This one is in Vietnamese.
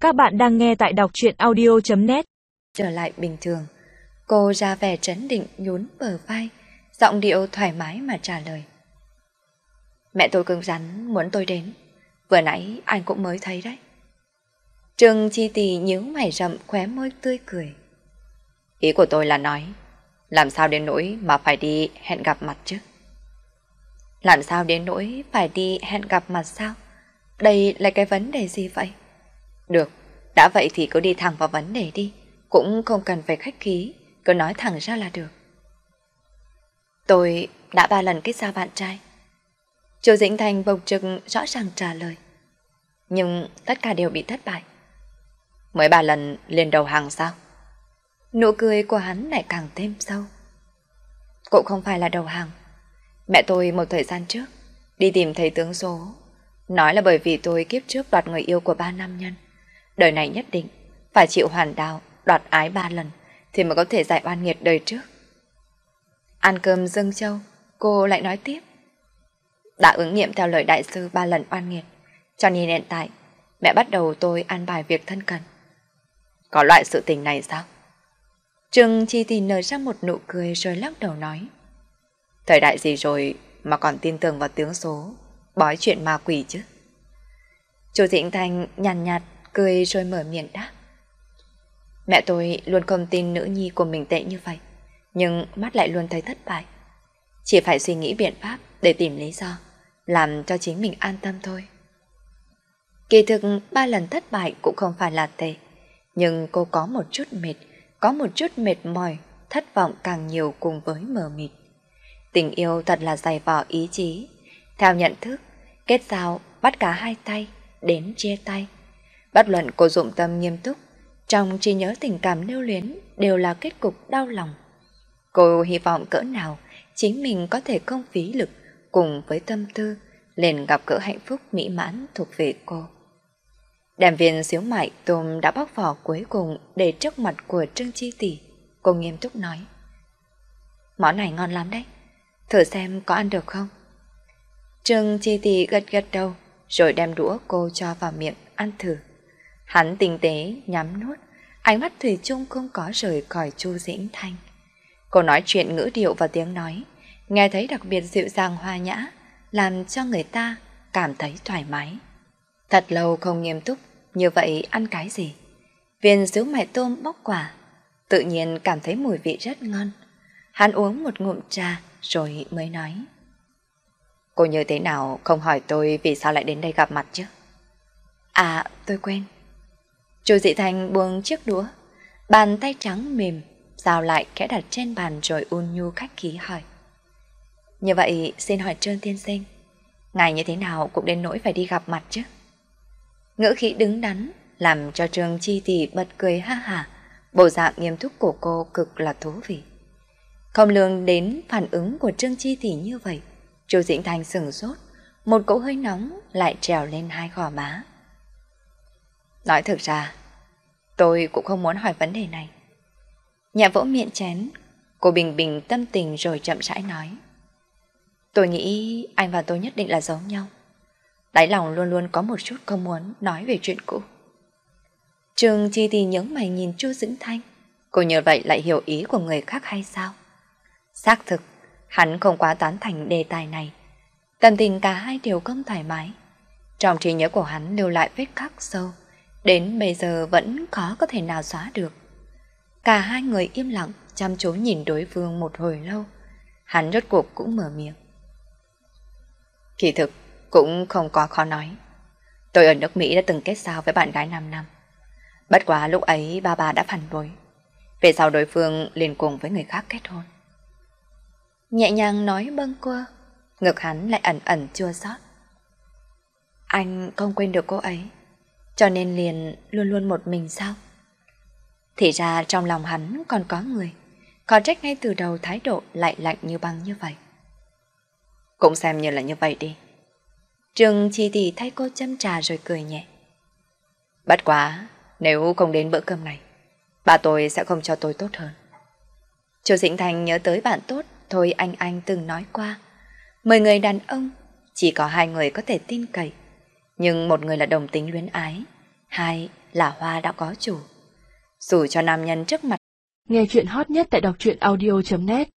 Các bạn đang nghe tại đọc truyện audio.net. Trở lại bình thường, cô ra vẻ trấn định nhún bờ vai, giọng điệu thoải mái mà trả lời. Mẹ tôi cứng rắn muốn tôi đến, vừa nãy anh cũng mới thấy đấy. Trương Chi Tì nhíu mày rậm, khóe môi tươi cười. Ý của tôi là nói, làm sao đến nỗi mà phải đi hẹn gặp mặt chứ? Làm sao đến nỗi phải đi hẹn gặp mặt sao? Đây là cái vấn đề gì vậy? Được, đã vậy thì cứ đi thẳng vào vấn đề đi, cũng không cần phải khách khí, cứ nói thẳng ra là được. Tôi đã 3 lần kết giao bạn trai. Chu Dĩnh Thanh bộc trực rõ ràng trả lời. Nhưng tất cả đều bị thất bại. Mới 3 lần liền đầu hàng sao? Nụ cười của hắn lại càng thêm sâu. Cũng không phải là đầu hàng. Mẹ tôi một thời gian trước đi tìm thầy tướng số, nói là bởi vì tôi kiếp trước đoạt người yêu của 3 nam nhân, đời này nhất định phải chịu hoàn đạo đoạt ái 3 lần thì mới có thể giải oan nghiệt đời trước. Ăn cơm Dương Châu, cô lại nói tiếp. Đã ứng nghiệm theo lời đại sư 3 lần oan nghiệt, cho nên hiện tại mẹ bắt đầu tôi an bài việc thân cận. Có loại sự tình này sao? Trương Chi thì nở ra một nụ cười rồi lắc đầu nói. Thời đại gì rồi mà còn tin tưởng vào tướng số, bói chuyện ma quỷ chứ? Chu Dĩnh Thanh nhàn nhạt cười rồi mở miệng đáp. Mẹ tôi luôn không tin nữ nhi của mình tệ như vậy, nhưng mắt lại luôn thấy thất bại. Chỉ phải suy nghĩ biện pháp để tìm lý do, làm cho chính mình an tâm thôi. Kỳ thực 3 lần thất bại cũng không phải là tệ, nhưng cô có một chút mệt, có một chút mệt mỏi, thất vọng càng nhiều cùng với mờ mịt. Tình yêu thật là dày vò ý chí. Theo nhận thức, kết giao bắt cả hai tay, đến chia tay. Bất luận cô dụng tâm nghiêm túc, trong trí nhớ tình cảm lưu luyến đều là kết cục đau lòng. Cô hy vọng cỡ nào chính mình có thể không phí lực cùng với tâm tư lên gặp gỡ hạnh phúc mỹ mãn thuộc về cô. Đem viên xíu mại tôm đã bóc vỏ cuối cùng để trước mặt của Trương Chi Tỷ. Cô nghiêm túc nói. Món này ngon lắm đấy, thử xem có ăn được không? Trương Chi Tỷ gật gật đầu rồi đem đũa cô cho vào miệng ăn thử. Hắn tinh tế nhắm nuốt, ánh mắt thủy chung không có rời khỏi Chu Dĩnh Thanh. Cô nói chuyện ngữ điệu và tiếng nói, nghe thấy đặc biệt dịu dàng hoa nhã, làm cho người ta cảm thấy thoải mái. Thật lâu không nghiêm túc, như vậy ăn cái gì? Viên xíu mại tôm bóc quả, tự nhiên cảm thấy mùi vị rất ngon. Hắn uống một ngụm trà rồi mới nói. Cô như thế nào không hỏi tôi vì sao lại đến đây gặp mặt chứ? À, tôi quên. Chu Dị Thanh buông chiếc đũa, bàn tay trắng mềm, dao lại khẽ đặt trên bàn rồi ôn nhu khách khí hỏi. Như vậy xin hỏi Trương tiên sinh, ngài như thế nào cũng đến nỗi phải đi gặp mặt chứ? Ngữ khí đứng đắn làm cho Trương Chi Tỷ bật cười ha hả, bộ dạng nghiêm túc của cô cực là thú vị. Không lường đến phản ứng của Trương Chi Tỷ như vậy, Chu Dĩnh Thanh sửng sốt, một cỗ hơi nóng lại trèo lên hai gò má. Nói thực ra, tôi cũng không muốn hỏi vấn đề này. Nhẹ vỗ miệng chén, cô bình bình tâm tình rồi chậm rãi nói. Tôi nghĩ anh và tôi nhất định là giống nhau. Đáy lòng luôn luôn có một chút không muốn nói về chuyện cũ. Trương Chi thì nhớ mày nhìn Chu Dĩnh Thanh. Cô như vậy lại hiểu ý của người khác hay sao? Xác thực, hắn không quá tán thành đề tài này. Tâm tình cả hai đều không thoải mái. Trong trí nhớ của hắn lưu lại vết khắc sâu, đến bây giờ vẫn khó có thể nào xóa được. Cả hai người im lặng chăm chú nhìn đối phương một hồi lâu. Hắn rốt cuộc cũng mở miệng. Kỳ thực cũng không có khó nói. Tôi ở nước Mỹ đã từng kết giao với bạn gái 5 năm. Bất quá lúc ấy ba bà đã phản đối. Về sau đối phương liền cùng với người khác kết hôn. Nhẹ nhàng nói bâng quơ, ngực hắn lại ẩn ẩn chua xót. Anh không quên được cô ấy, cho nên liền luôn luôn một mình sao? Thì ra trong lòng hắn còn có người, khó trách ngay từ đầu thái độ lại lạnh như băng như vậy. Cũng xem như là như vậy đi. Trương Chi Tỷ thay cô châm trà rồi cười nhẹ. Bất quá, nếu không đến bữa cơm này, bà tôi sẽ không cho tôi tốt hơn. Chu Dĩnh Thanh nhớ tới bạn tốt Thôi anh từng nói qua. 10 người đàn ông, chỉ có 2 người có thể tin cậy. Nhưng một người là đồng tính luyến ái, 2 là hoa đã có chủ. Dù cho nam nhân trước mặt. Nghe chuyện hot nhất tại đọc truyện audio.net